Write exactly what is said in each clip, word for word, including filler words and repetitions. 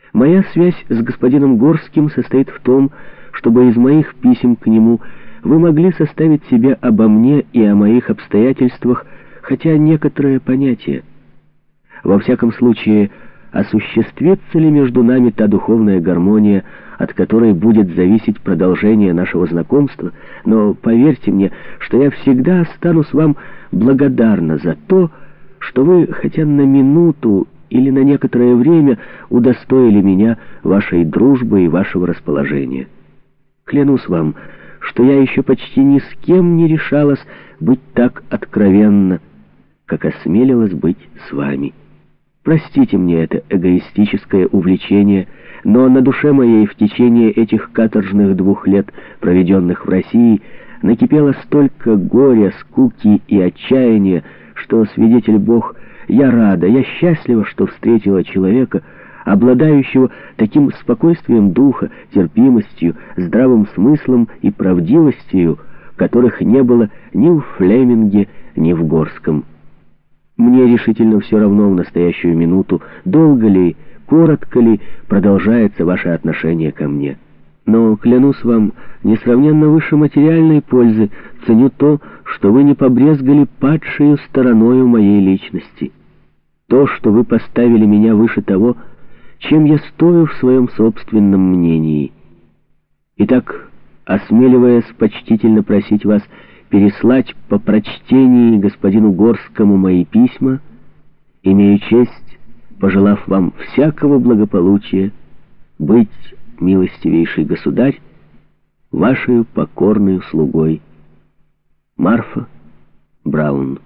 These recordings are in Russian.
Моя связь с господином Горским состоит в том, чтобы из моих писем к нему вы могли составить себе обо мне и о моих обстоятельствах хотя некоторое понятие. Во всяком случае, осуществится ли между нами та духовная гармония, от которой будет зависеть продолжение нашего знакомства, но поверьте мне, что я всегда останусь вам благодарна за то, что вы хотя на минуту или на некоторое время удостоили меня вашей дружбы и вашего расположения. Клянусь вам, что я еще почти ни с кем не решалась быть так откровенна, как осмелилась быть с вами. Простите мне это эгоистическое увлечение, но на душе моей в течение этих каторжных двух лет, проведенных в России, накипело столько горя, скуки и отчаяния, что, свидетель Бог, я рада, я счастлива, что встретила человека, обладающего таким спокойствием духа, терпимостью, здравым смыслом и правдивостью, которых не было ни в Флеминге, ни в Горском. Мне решительно все равно в настоящую минуту, долго ли, коротко ли продолжается ваше отношение ко мне. Но, клянусь вам, несравненно выше материальной пользы ценю то, что вы не побрезгали падшею стороною моей личности. То, что вы поставили меня выше того, чем я стою в своем собственном мнении. Итак, осмеливаясь почтительно просить вас переслать по прочтении господину Горскому мои письма, имею честь, пожелав вам всякого благополучия, быть, милостивейший государь, вашей покорной слугой, Марфа Браун.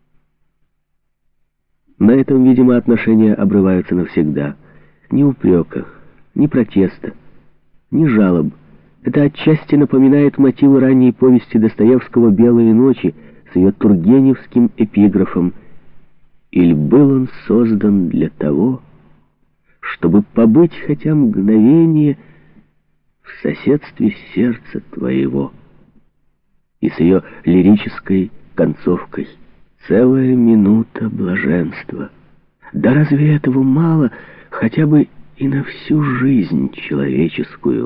На этом, видимо, отношения обрываются навсегда. Ни упрека, ни протеста, ни жалоб. Это отчасти напоминает мотивы ранней повести Достоевского «Белые ночи» с ее тургеневским эпиграфом: «Иль был он создан для того, чтобы побыть хотя мгновение в соседстве сердца твоего», и с ее лирической концовкой: «Целая минута блаженства». Да разве этого мало хотя бы и на всю жизнь человеческую?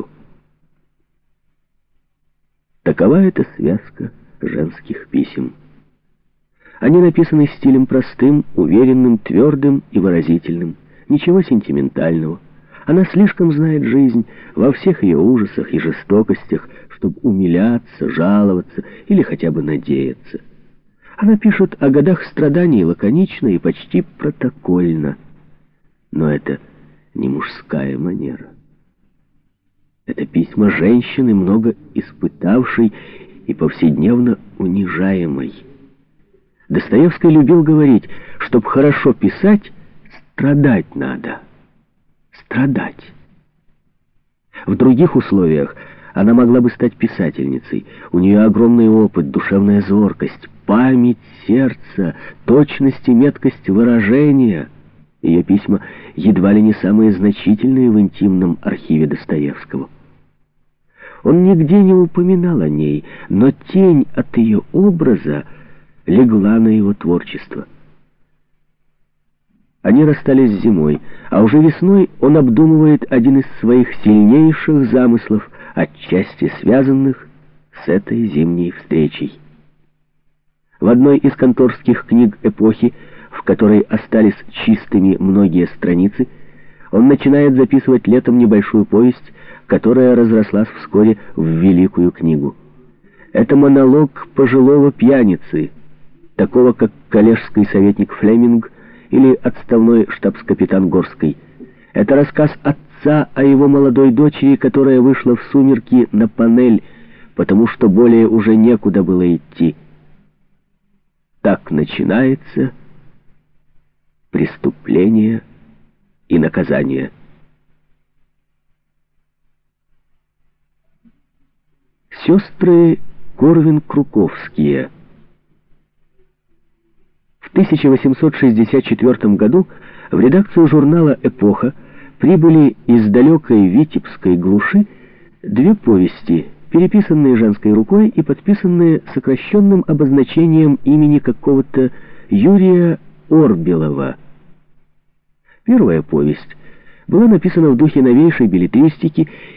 Такова эта связка женских писем. Они написаны стилем простым, уверенным, твердым и выразительным. Ничего сентиментального. Она слишком знает жизнь во всех ее ужасах и жестокостях, чтобы умиляться, жаловаться или хотя бы надеяться. Она пишет о годах страданий лаконично и почти протокольно. Но это не мужская манера. Это письма женщины, много испытавшей и повседневно унижаемой. Достоевский любил говорить, чтоб хорошо писать, страдать надо. Страдать. В других условиях она могла бы стать писательницей. У нее огромный опыт, душевная зоркость, память сердца, точность и меткость выражения. Ее письма едва ли не самые значительные в интимном архиве Достоевского. Он нигде не упоминал о ней, но тень от ее образа легла на его творчество. Они расстались зимой, а уже весной он обдумывает один из своих сильнейших замыслов, отчасти связанных с этой зимней встречей. В одной из конторских книг эпохи, в которой остались чистыми многие страницы, он начинает записывать летом небольшую повесть, которая разрослась вскоре в великую книгу. Это монолог пожилого пьяницы, такого как коллежский советник Флеминг или отставной штабс-капитан Горский. Это рассказ отца о его молодой дочери, которая вышла в сумерки на панель, потому что более уже некуда было идти. Так начинается преступление и наказание. Сестры Корвин-Круковские. В тысяча восемьсот шестьдесят четвёртом году в редакцию журнала «Эпоха» прибыли из далекой Витебской глуши две повести, переписанные женской рукой и подписанные сокращенным обозначением имени какого-то Юрия Орбелова. Первая повесть была написана в духе новейшей беллетристики